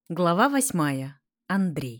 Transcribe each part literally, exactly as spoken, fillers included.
Глава восьмая. Андрей.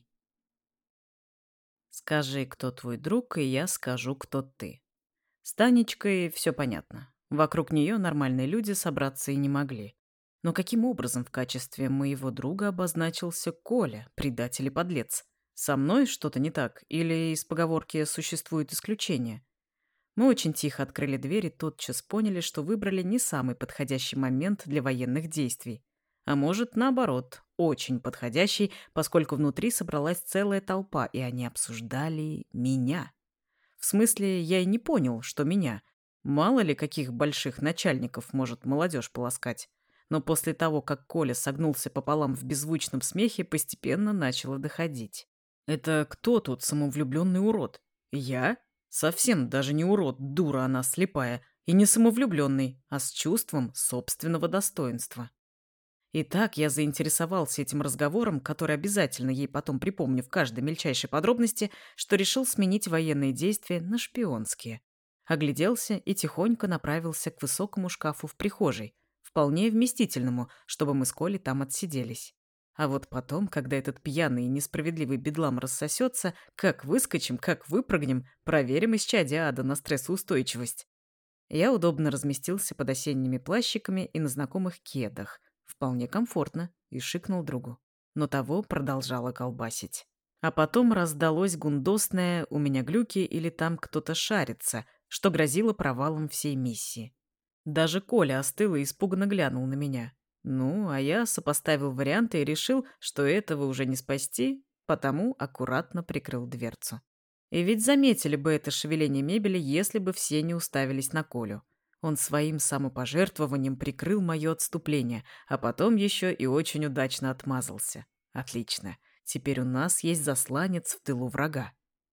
Скажи, кто твой друг, и я скажу, кто ты. С Танечкой все понятно. Вокруг нее нормальные люди собраться и не могли. Но каким образом в качестве моего друга обозначился Коля, предатель и подлец? Со мной что-то не так? Или из поговорки существует исключение? Мы очень тихо открыли дверь и тотчас поняли, что выбрали не самый подходящий момент для военных действий. А может, наоборот, очень подходящий, поскольку внутри собралась целая толпа, и они обсуждали меня. В смысле, я и не понял, что меня. Мало ли, каких больших начальников может молодежь полоскать. Но после того, как Коля согнулся пополам в беззвучном смехе, постепенно начало доходить. Это кто тут самовлюбленный урод? Я? Совсем даже не урод, дура она слепая. И не самовлюбленный, а с чувством собственного достоинства. И так я заинтересовался этим разговором, который обязательно ей потом припомню в каждой мельчайшей подробности, что решил сменить военные действия на шпионские. Огляделся и тихонько направился к высокому шкафу в прихожей, вполне вместительному, чтобы мы с Колей там отсиделись. А вот потом, когда этот пьяный и несправедливый бедлам рассосется, как выскочим, как выпрыгнем, проверим исчадие ада на стрессоустойчивость. Я удобно разместился под осенними плащиками и на знакомых кедах. Вполне комфортно, и шикнул другу. Но того продолжало колбасить. А потом раздалось гундосное «у меня глюки» или «там кто-то шарится», что грозило провалом всей миссии. Даже Коля остыл и испуганно глянул на меня. Ну, а я сопоставил варианты и решил, что этого уже не спасти, потому аккуратно прикрыл дверцу. И ведь заметили бы это шевеление мебели, если бы все не уставились на Колю. Он своим самопожертвованием прикрыл мое отступление, а потом еще и очень удачно отмазался. Отлично. Теперь у нас есть засланец в тылу врага.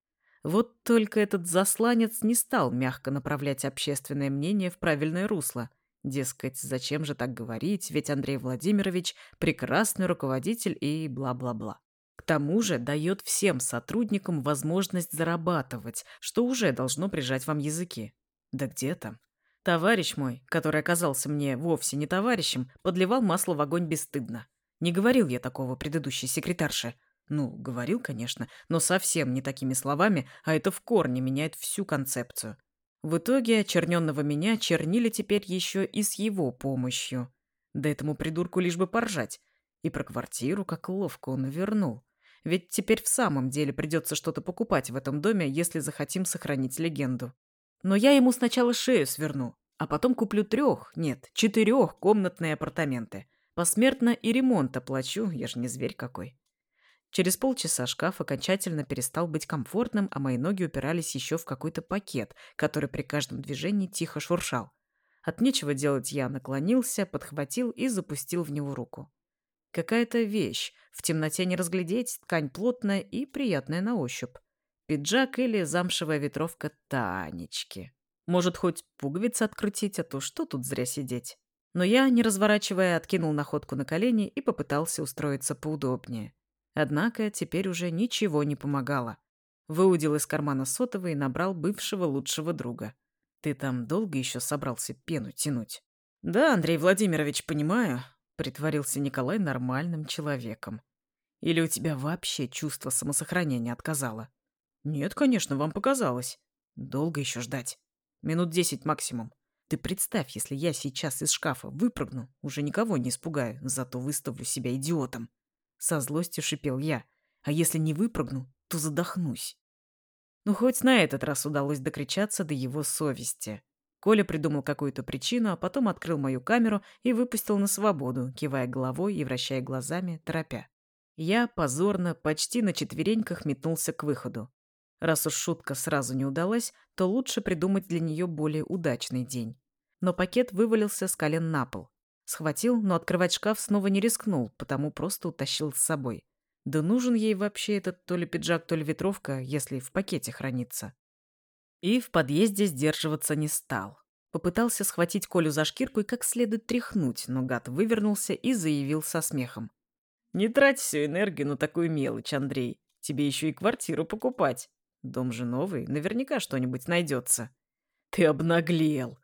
Вот только этот засланец не стал мягко направлять общественное мнение в правильное русло. Дескать, зачем же так говорить, ведь Андрей Владимирович прекрасный руководитель и бла-бла-бла. К тому же дает всем сотрудникам возможность зарабатывать, что уже должно прижать вам языки. Да где там? Товарищ мой, который оказался мне вовсе не товарищем, подливал масло в огонь бесстыдно. Не говорил я такого предыдущей секретарше. Ну, говорил, конечно, но совсем не такими словами, а это в корне меняет всю концепцию. В итоге очерненного меня чернили теперь еще и с его помощью. Да этому придурку лишь бы поржать. И про квартиру как ловко он вернул. Ведь теперь в самом деле придется что-то покупать в этом доме, если захотим сохранить легенду. Но я ему сначала шею сверну, а потом куплю трех, нет, четырехкомнатные апартаменты. Посмертно и ремонт оплачу, я же не зверь какой. Через полчаса шкаф окончательно перестал быть комфортным, а мои ноги упирались еще в какой-то пакет, который при каждом движении тихо шуршал. От нечего делать я наклонился, подхватил и запустил в него руку. Какая-то вещь, в темноте не разглядеть, ткань плотная и приятная на ощупь. Пиджак или замшевая ветровка Танечки. Может, хоть пуговицы открутить, а то что тут зря сидеть. Но я, не разворачивая, откинул находку на колени и попытался устроиться поудобнее. Однако теперь уже ничего не помогало. Выудил из кармана сотовый и набрал бывшего лучшего друга. «Ты там долго еще собрался пену тянуть?» «Да, Андрей Владимирович, понимаю», — притворился Николай нормальным человеком. «Или у тебя вообще чувство самосохранения отказало?» «Нет, конечно, вам показалось. Долго еще ждать. Минут десять максимум. Ты представь, если я сейчас из шкафа выпрыгну, уже никого не испугаю, зато выставлю себя идиотом». Со злостью шипел я. «А если не выпрыгну, то задохнусь». Ну, хоть на этот раз удалось докричаться до его совести. Коля придумал какую-то причину, а потом открыл мою камеру и выпустил на свободу, кивая головой и вращая глазами, торопя. Я позорно, почти на четвереньках метнулся к выходу. Раз уж шутка сразу не удалась, то лучше придумать для нее более удачный день. Но пакет вывалился с колен на пол. Схватил, но открывать шкаф снова не рискнул, потому просто утащил с собой. Да нужен ей вообще этот то ли пиджак, то ли ветровка, если в пакете хранится. И в подъезде сдерживаться не стал. Попытался схватить Колю за шкирку и как следует тряхнуть, но гад вывернулся и заявил со смехом. «Не трать всю энергию на такую мелочь, Андрей. Тебе еще и квартиру покупать. Дом же новый, наверняка что-нибудь найдется». «Ты обнаглел!»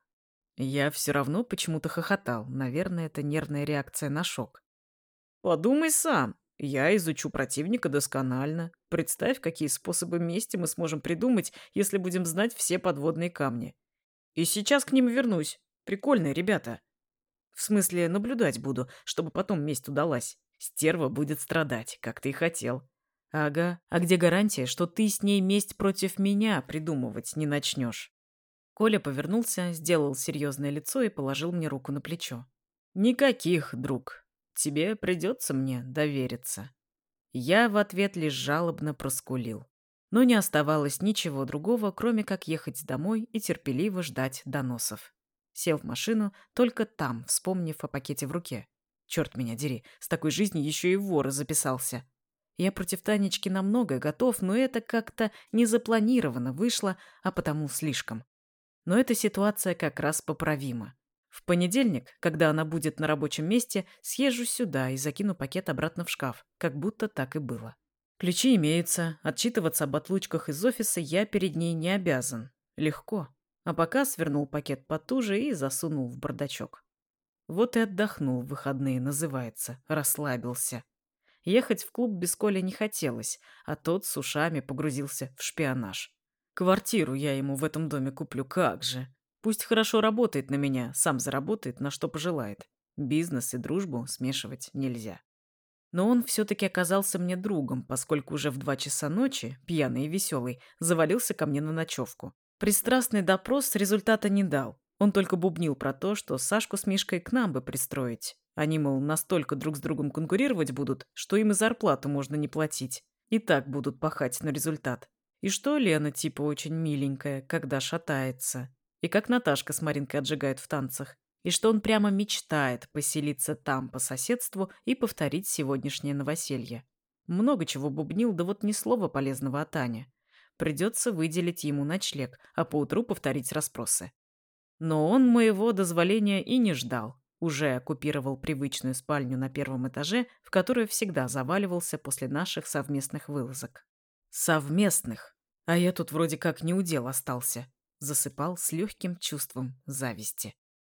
Я все равно почему-то хохотал. Наверное, это нервная реакция на шок. «Подумай сам. Я изучу противника досконально. Представь, какие способы мести мы сможем придумать, если будем знать все подводные камни. И сейчас к ним вернусь. Прикольные ребята. В смысле, наблюдать буду, чтобы потом месть удалась. Стерва будет страдать, как ты и хотел. Ага, а где гарантия, что ты с ней месть против меня придумывать не начнешь? Коля повернулся, сделал серьезное лицо и положил мне руку на плечо. Никаких, друг. Тебе придется мне довериться. Я в ответ лишь жалобно проскулил. Но не оставалось ничего другого, кроме как ехать домой и терпеливо ждать доносов. Сел в машину, только там, вспомнив о пакете в руке. Черт меня дери, с такой жизнью еще и вор записался. Я против Танечки на многое готов, но это как-то незапланированно вышло, а потому слишком. Но эта ситуация как раз поправима. В понедельник, когда она будет на рабочем месте, съезжу сюда и закину пакет обратно в шкаф, как будто так и было. Ключи имеются, отчитываться об отлучках из офиса я перед ней не обязан. Легко. А пока свернул пакет потуже и засунул в бардачок. Вот и отдохнул в выходные, называется, расслабился. Ехать в клуб без Коли не хотелось, а тот с ушами погрузился в шпионаж. Квартиру я ему в этом доме куплю, как же. Пусть хорошо работает на меня, сам заработает, на что пожелает. Бизнес и дружбу смешивать нельзя. Но он все-таки оказался мне другом, поскольку уже в два часа ночи, пьяный и веселый, завалился ко мне на ночевку. Пристрастный допрос результата не дал. Он только бубнил про то, что Сашку с Мишкой к нам бы пристроить. Они, мол, настолько друг с другом конкурировать будут, что им и зарплату можно не платить. И так будут пахать на результат. И что Лена типа очень миленькая, когда шатается. И как Наташка с Маринкой отжигают в танцах. И что он прямо мечтает поселиться там по соседству и повторить сегодняшнее новоселье. Много чего бубнил, да вот ни слова полезного о Тане. Придется выделить ему ночлег, а поутру повторить расспросы. Но он моего дозволения и не ждал. Уже оккупировал привычную спальню на первом этаже, в которую всегда заваливался после наших совместных вылазок. Совместных. А я тут вроде как не у дел остался. Засыпал с легким чувством зависти.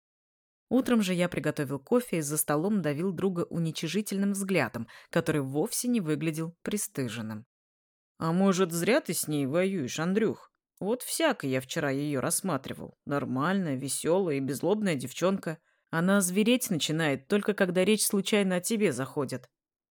Утром же я приготовил кофе и за столом давил друга уничижительным взглядом, который вовсе не выглядел пристыженным. «А может, зря ты с ней воюешь, Андрюх? Вот всяко я вчера ее рассматривал. Нормальная, веселая и беззлобная девчонка. Она звереть начинает, только когда речь случайно о тебе заходит».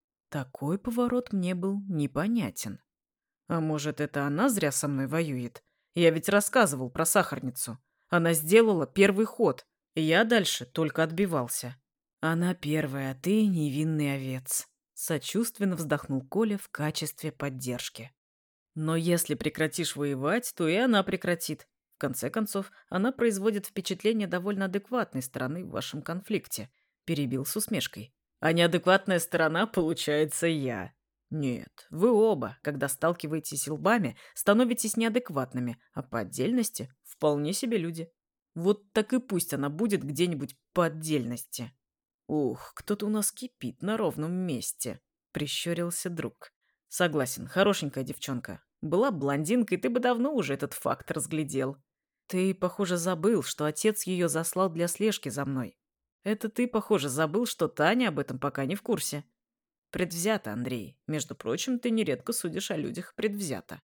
Такой поворот мне был непонятен. А может, это она зря со мной воюет? Я ведь рассказывал про сахарницу. Она сделала первый ход, и я дальше только отбивался. Она первая, а ты невинный овец. Сочувственно вздохнул Коля в качестве поддержки. Но если прекратишь воевать, то и она прекратит. В конце концов, она производит впечатление довольно адекватной стороны в вашем конфликте. Перебил с усмешкой. А неадекватная сторона, получается, я. Нет, вы оба, когда сталкиваетесь лбами, становитесь неадекватными, а по отдельности вполне себе люди. Вот так и пусть она будет где-нибудь по отдельности. Ух, кто-то у нас кипит на ровном месте, прищурился друг. Согласен, хорошенькая девчонка. Была блондинкой, ты бы давно уже этот факт разглядел. Ты, похоже, забыл, что отец ее заслал для слежки за мной. Это ты, похоже, забыл, что Таня об этом пока не в курсе. Предвзято, Андрей. Между прочим, ты нередко судишь о людях предвзято.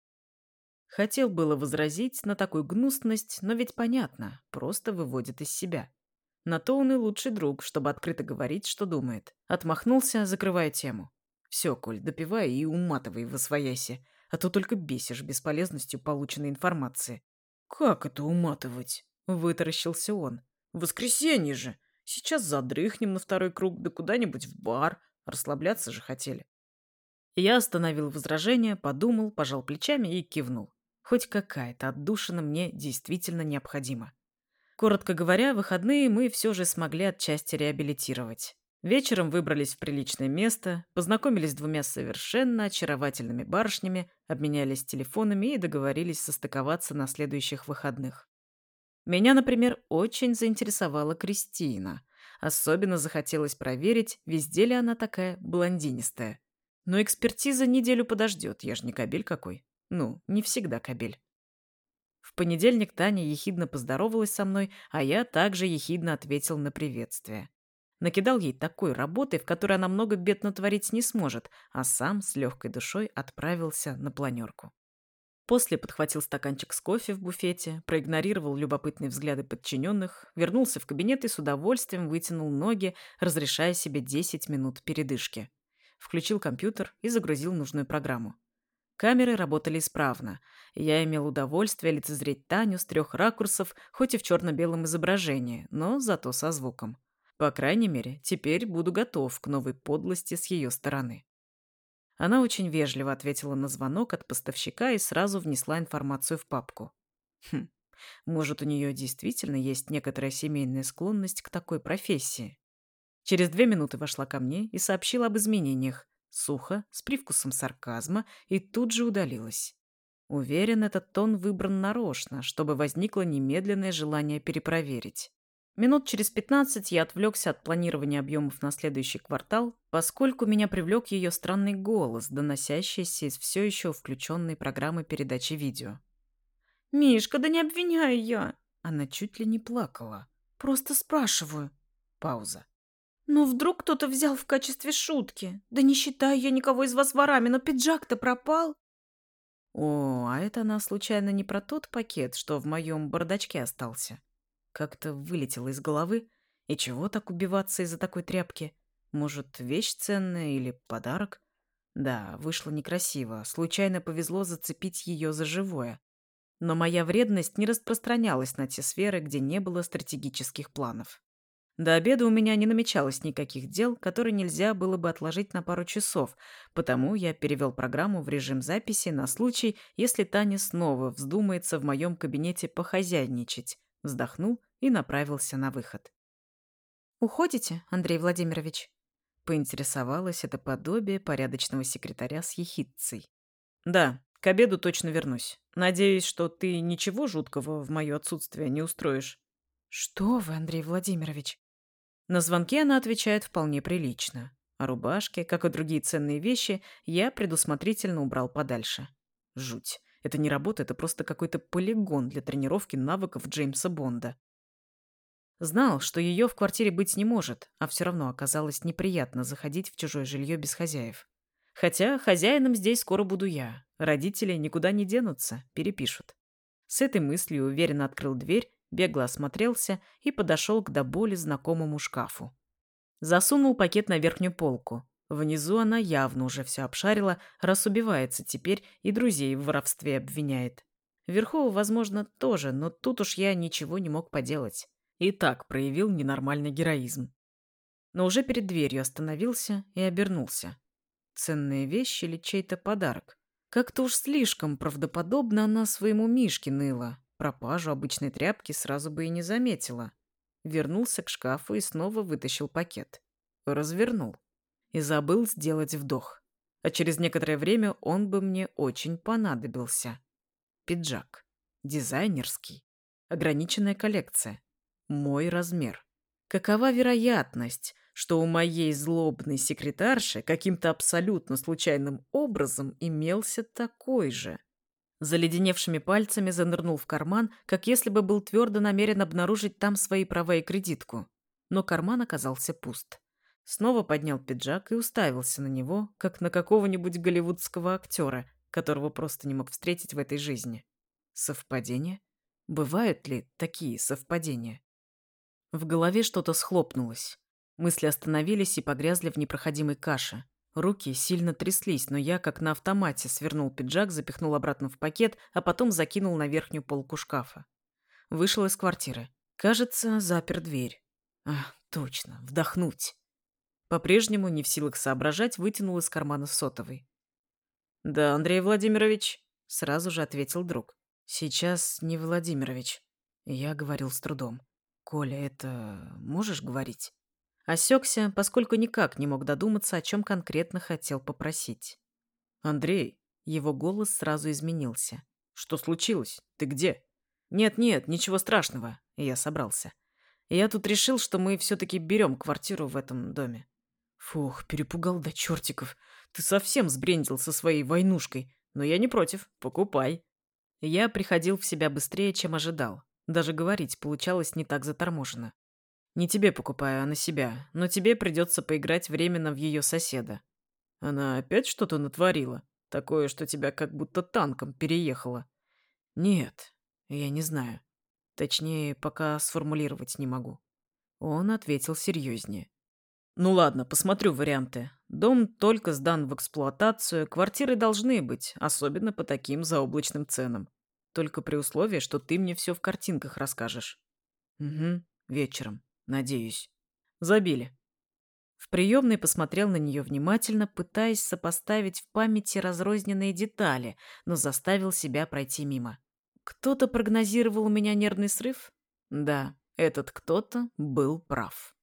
Хотел было возразить на такую гнусность, но ведь понятно, просто выводит из себя. На то он и лучший друг, чтобы открыто говорить, что думает. Отмахнулся, закрывая тему. Все, Коль, допивай и уматывай восвояси, а то только бесишь бесполезностью полученной информации. Как это уматывать? Вытаращился он. Воскресенье же! Сейчас задрыхнем на второй круг, да куда-нибудь в бар. Расслабляться же хотели. Я остановил возражение, подумал, пожал плечами и кивнул. Хоть какая-то отдушина мне действительно необходима. Коротко говоря, выходные мы все же смогли отчасти реабилитировать. Вечером выбрались в приличное место, познакомились с двумя совершенно очаровательными барышнями, обменялись телефонами и договорились состыковаться на следующих выходных. Меня, например, очень заинтересовала Кристина. Особенно захотелось проверить, везде ли она такая блондинистая. Но экспертиза неделю подождет, я ж не кобель какой. Ну, не всегда кобель. В понедельник Таня ехидно поздоровалась со мной, а я также ехидно ответил на приветствие. Накидал ей такой работы, в которой она много бед натворить не сможет, а сам с легкой душой отправился на планерку. После подхватил стаканчик с кофе в буфете, проигнорировал любопытные взгляды подчиненных, вернулся в кабинет и с удовольствием вытянул ноги, разрешая себе десять минут передышки. Включил компьютер и загрузил нужную программу. Камеры работали исправно, и я имел удовольствие лицезреть Таню с трех ракурсов, хоть и в черно-белом изображении, но зато со звуком. По крайней мере, теперь буду готов к новой подлости с ее стороны. Она очень вежливо ответила на звонок от поставщика и сразу внесла информацию в папку. Хм, может, у нее действительно есть некоторая семейная склонность к такой профессии. Через две минуты вошла ко мне и сообщила об изменениях, сухо, с привкусом сарказма, и тут же удалилась. Уверен, этот тон выбран нарочно, чтобы возникло немедленное желание перепроверить. Минут через пятнадцать я отвлекся от планирования объемов на следующий квартал, поскольку меня привлек ее странный голос, доносящийся из все еще включенной программы передачи видео. «Мишка, да не обвиняю я!» Она чуть ли не плакала. «Просто спрашиваю». Пауза. «Ну, вдруг кто-то взял в качестве шутки? Да не считаю я никого из вас ворами, но пиджак-то пропал». О, а это она случайно не про тот пакет, что в моем бардачке остался? Как-то вылетело из головы. И чего так убиваться из-за такой тряпки? Может, вещь ценная или подарок? Да, вышло некрасиво. Случайно повезло зацепить ее за живое. Но моя вредность не распространялась на те сферы, где не было стратегических планов. До обеда у меня не намечалось никаких дел, которые нельзя было бы отложить на пару часов, потому я перевел программу в режим записи на случай, если Таня снова вздумается в моем кабинете похозяйничать, вздохнул и направился на выход. «Уходите, Андрей Владимирович?» Поинтересовалась это подобие порядочного секретаря с ехидцей. «Да, к обеду точно вернусь. Надеюсь, что ты ничего жуткого в мое отсутствие не устроишь». «Что вы, Андрей Владимирович?» На звонки она отвечает вполне прилично. А рубашки, как и другие ценные вещи, я предусмотрительно убрал подальше. Жуть. Это не работа, это просто какой-то полигон для тренировки навыков Джеймса Бонда. Знал, что ее в квартире быть не может, а все равно оказалось неприятно заходить в чужое жилье без хозяев. Хотя хозяином здесь скоро буду я. Родители никуда не денутся, перепишут. С этой мыслью уверенно открыл дверь, бегло осмотрелся и подошел к до боли знакомому шкафу. Засунул пакет на верхнюю полку. Внизу она явно уже все обшарила, раз убивается теперь и друзей в воровстве обвиняет. Вверху, возможно, тоже, но тут уж я ничего не мог поделать. И так проявил ненормальный героизм. Но уже перед дверью остановился и обернулся. Ценные вещи или чей-то подарок? Как-то уж слишком правдоподобно она своему Мишке ныла. Пропажу обычной тряпки сразу бы и не заметила. Вернулся к шкафу и снова вытащил пакет. Развернул. И забыл сделать вдох. А через некоторое время он бы мне очень понадобился. Пиджак. Дизайнерский. Ограниченная коллекция. Мой размер. Какова вероятность, что у моей злобной секретарши каким-то абсолютно случайным образом имелся такой же? Заледеневшими пальцами занырнул в карман, как если бы был твердо намерен обнаружить там свои права и кредитку. Но карман оказался пуст. Снова поднял пиджак и уставился на него, как на какого-нибудь голливудского актера, которого просто не мог встретить в этой жизни. Совпадение? Бывают ли такие совпадения? В голове что-то схлопнулось. Мысли остановились и погрязли в непроходимой каше. Руки сильно тряслись, но я, как на автомате, свернул пиджак, запихнул обратно в пакет, а потом закинул на верхнюю полку шкафа. Вышел из квартиры. Кажется, запер дверь. Ах, точно, вдохнуть. По-прежнему, не в силах соображать, вытянул из кармана сотовый. «Да, Андрей Владимирович», — сразу же ответил друг. «Сейчас не Владимирович». Я говорил с трудом. «Коля, это... можешь говорить?» Осекся, поскольку никак не мог додуматься, о чем конкретно хотел попросить. «Андрей», его голос сразу изменился. «Что случилось? Ты где?» «Нет-нет, ничего страшного», я собрался. «Я тут решил, что мы все-таки берем квартиру в этом доме». «Фух, перепугал до чертиков. Ты совсем сбрендил со своей войнушкой. Но я не против. Покупай». Я приходил в себя быстрее, чем ожидал. Даже говорить получалось не так заторможенно. Не тебе покупаю, а на себя, но тебе придется поиграть временно в ее соседа. Она опять что-то натворила? Такое, что тебя как будто танком переехала? Нет, я не знаю. Точнее, пока сформулировать не могу. Он ответил серьезнее. Ну ладно, посмотрю варианты. Дом только сдан в эксплуатацию, квартиры должны быть, особенно по таким заоблачным ценам. Только при условии, что ты мне все в картинках расскажешь. Угу, вечером, надеюсь. Забили. В приемной посмотрел на нее внимательно, пытаясь сопоставить в памяти разрозненные детали, но заставил себя пройти мимо. Кто-то прогнозировал у меня нервный срыв? Да, этот кто-то был прав.